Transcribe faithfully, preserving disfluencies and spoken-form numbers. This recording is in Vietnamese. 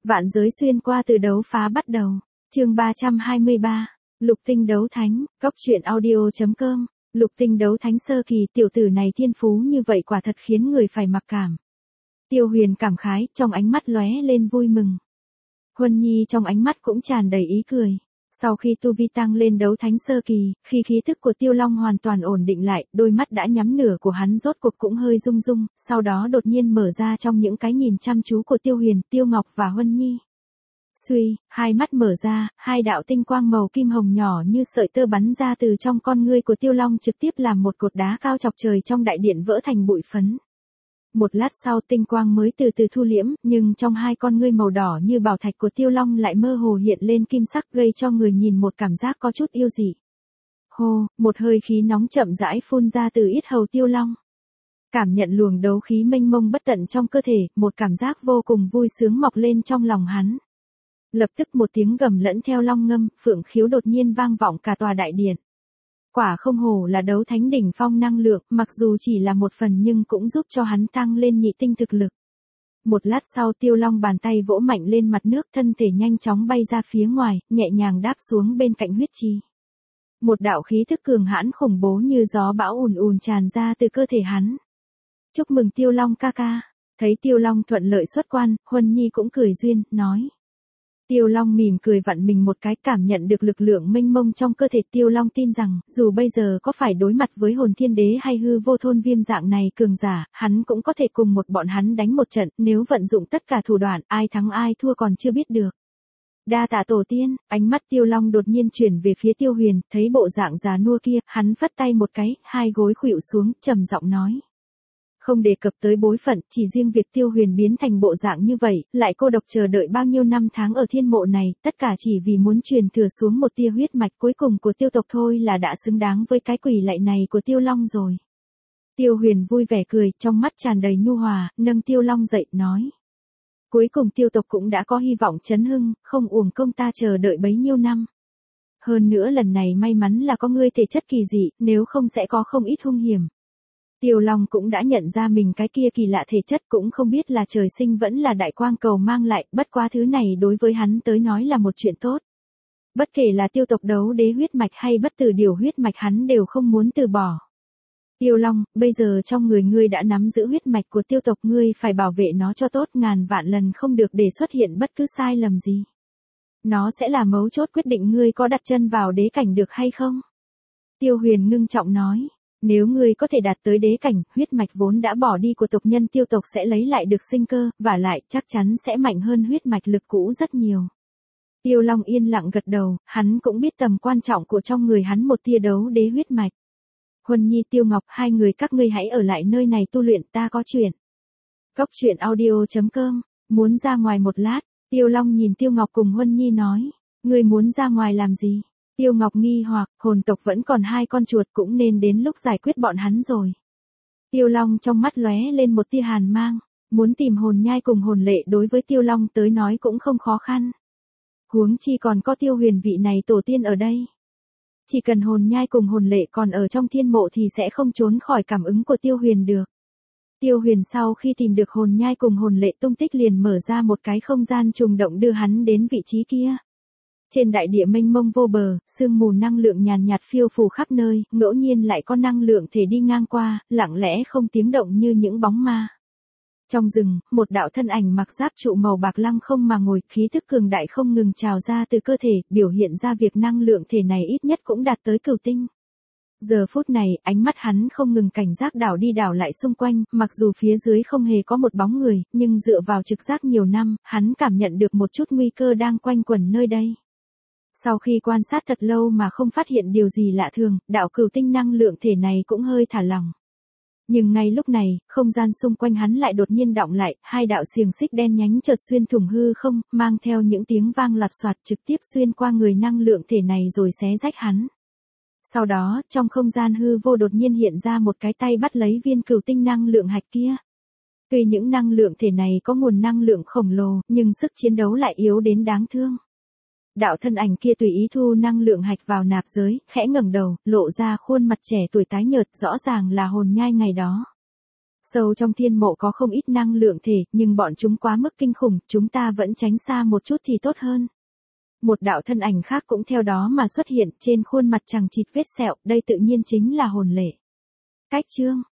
Vạn giới xuyên qua từ đấu phá bắt đầu. Chương ba trăm hai mươi ba. Lục tinh đấu thánh, góc truyện audio chấm com. Lục tinh đấu thánh sơ kỳ, tiểu tử này thiên phú như vậy quả thật khiến người phải mặc cảm. Tiêu Huyền cảm khái, trong ánh mắt lóe lên vui mừng. Huân Nhi trong ánh mắt cũng tràn đầy ý cười. Sau khi tu vi tăng lên đấu thánh sơ kỳ, khi khí thức của Tiêu Long hoàn toàn ổn định lại, đôi mắt đã nhắm nửa của hắn rốt cuộc cũng hơi rung rung, sau đó đột nhiên mở ra trong những cái nhìn chăm chú của Tiêu Huyền, Tiêu Ngọc và Huân Nhi. Suy, hai mắt mở ra, hai đạo tinh quang màu kim hồng nhỏ như sợi tơ bắn ra từ trong con ngươi của Tiêu Long trực tiếp làm một cột đá cao chọc trời trong đại điện vỡ thành bụi phấn. Một lát sau tinh quang mới từ từ thu liễm, nhưng trong hai con ngươi màu đỏ như bảo thạch của Tiêu Long lại mơ hồ hiện lên kim sắc gây cho người nhìn một cảm giác có chút yêu dị. Hô, một hơi khí nóng chậm rãi phun ra từ yết hầu Tiêu Long. Cảm nhận luồng đấu khí mênh mông bất tận trong cơ thể, một cảm giác vô cùng vui sướng mọc lên trong lòng hắn. Lập tức một tiếng gầm lẫn theo long ngâm, phượng khiếu đột nhiên vang vọng cả tòa đại điện. Quả không hổ là đấu thánh đỉnh phong năng lượng, mặc dù chỉ là một phần nhưng cũng giúp cho hắn tăng lên nhị tinh thực lực. Một lát sau Tiêu Long bàn tay vỗ mạnh lên mặt nước, thân thể nhanh chóng bay ra phía ngoài, nhẹ nhàng đáp xuống bên cạnh huyết chi. Một đạo khí thức cường hãn khủng bố như gió bão ùn ùn tràn ra từ cơ thể hắn. Chúc mừng Tiêu Long ca ca. Thấy Tiêu Long thuận lợi xuất quan, Huân Nhi cũng cười duyên, nói. Tiêu Long mỉm cười vặn mình một cái, cảm nhận được lực lượng mênh mông trong cơ thể. Tiêu Long tin rằng, dù bây giờ có phải đối mặt với hồn thiên đế hay hư vô thôn viêm dạng này cường giả, hắn cũng có thể cùng một bọn hắn đánh một trận, nếu vận dụng tất cả thủ đoạn, ai thắng ai thua còn chưa biết được. Đa tạ tổ tiên. Ánh mắt Tiêu Long đột nhiên chuyển về phía Tiêu Huyền, thấy bộ dạng già nua kia, hắn phất tay một cái, hai gối khuỵu xuống, trầm giọng nói. Không đề cập tới bối phận, chỉ riêng việc Tiêu Huyền biến thành bộ dạng như vậy, lại cô độc chờ đợi bao nhiêu năm tháng ở thiên mộ này, tất cả chỉ vì muốn truyền thừa xuống một tia huyết mạch cuối cùng của Tiêu tộc thôi là đã xứng đáng với cái quỷ lạy này của Tiêu Long rồi. Tiêu Huyền vui vẻ cười, trong mắt tràn đầy nhu hòa, nâng Tiêu Long dậy, nói. Cuối cùng Tiêu tộc cũng đã có hy vọng chấn hưng, không uổng công ta chờ đợi bấy nhiêu năm. Hơn nữa lần này may mắn là có ngươi thể chất kỳ dị, nếu không sẽ có không ít hung hiểm. Tiêu Long cũng đã nhận ra mình cái kia kỳ lạ thể chất, cũng không biết là trời sinh vẫn là đại quang cầu mang lại, bất quá thứ này đối với hắn tới nói là một chuyện tốt. Bất kể là Tiêu tộc đấu đế huyết mạch hay bất tử điều huyết mạch hắn đều không muốn từ bỏ. Tiêu Long, bây giờ trong người ngươi đã nắm giữ huyết mạch của Tiêu tộc, ngươi phải bảo vệ nó cho tốt, ngàn vạn lần không được để xuất hiện bất cứ sai lầm gì. Nó sẽ là mấu chốt quyết định ngươi có đặt chân vào đế cảnh được hay không. Tiêu Huyền ngưng trọng nói. Nếu ngươi có thể đạt tới đế cảnh, huyết mạch vốn đã bỏ đi của tộc nhân Tiêu tộc sẽ lấy lại được sinh cơ, và lại chắc chắn sẽ mạnh hơn huyết mạch lực cũ rất nhiều. Tiêu Long yên lặng gật đầu, hắn cũng biết tầm quan trọng của trong người hắn một tia đấu đế huyết mạch. Huân Nhi, Tiêu Ngọc, hai người các ngươi hãy ở lại nơi này tu luyện, ta có chuyện. Góc truyện audio chấm com, muốn ra ngoài một lát. Tiêu Long nhìn Tiêu Ngọc cùng Huân Nhi nói, ngươi muốn ra ngoài làm gì? Tiêu Ngọc nghi hoặc, hồn tộc vẫn còn hai con chuột, cũng nên đến lúc giải quyết bọn hắn rồi. Tiêu Long trong mắt lóe lên một tia hàn mang, muốn tìm hồn nhai cùng hồn lệ đối với Tiêu Long tới nói cũng không khó khăn. Huống chi còn có Tiêu Huyền vị này tổ tiên ở đây. Chỉ cần hồn nhai cùng hồn lệ còn ở trong thiên mộ thì sẽ không trốn khỏi cảm ứng của Tiêu Huyền được. Tiêu Huyền sau khi tìm được hồn nhai cùng hồn lệ tung tích liền mở ra một cái không gian trùng động đưa hắn đến vị trí kia. Trên đại địa mênh mông vô bờ, sương mù năng lượng nhàn nhạt phiêu phù khắp nơi, ngẫu nhiên lại có năng lượng thể đi ngang qua, lặng lẽ không tiếng động như những bóng ma. Trong rừng, một đạo thân ảnh mặc giáp trụ màu bạc lăng không mà ngồi, khí thức cường đại không ngừng trào ra từ cơ thể, biểu hiện ra việc năng lượng thể này ít nhất cũng đạt tới cửu tinh. Giờ phút này, ánh mắt hắn không ngừng cảnh giác đảo đi đảo lại xung quanh, mặc dù phía dưới không hề có một bóng người, nhưng dựa vào trực giác nhiều năm, hắn cảm nhận được một chút nguy cơ đang quanh quẩn nơi đây. Sau khi quan sát thật lâu mà không phát hiện điều gì lạ thường, đạo cửu tinh năng lượng thể này cũng hơi thả lỏng. Nhưng ngay lúc này, không gian xung quanh hắn lại đột nhiên đọng lại, hai đạo xiềng xích đen nhánh chợt xuyên thủng hư không, mang theo những tiếng vang loạt soạt trực tiếp xuyên qua người năng lượng thể này rồi xé rách hắn. Sau đó, trong không gian hư vô đột nhiên hiện ra một cái tay bắt lấy viên cửu tinh năng lượng hạch kia. Tuy những năng lượng thể này có nguồn năng lượng khổng lồ, nhưng sức chiến đấu lại yếu đến đáng thương. Đạo thân ảnh kia tùy ý thu năng lượng hạch vào nạp giới, khẽ ngẩng đầu, lộ ra khuôn mặt trẻ tuổi tái nhợt, rõ ràng là hồn nhai ngày đó. Sâu trong thiên mộ có không ít năng lượng thể, nhưng bọn chúng quá mức kinh khủng, chúng ta vẫn tránh xa một chút thì tốt hơn. Một đạo thân ảnh khác cũng theo đó mà xuất hiện, trên khuôn mặt chằng chịt vết sẹo, đây tự nhiên chính là hồn lệ. Cách chương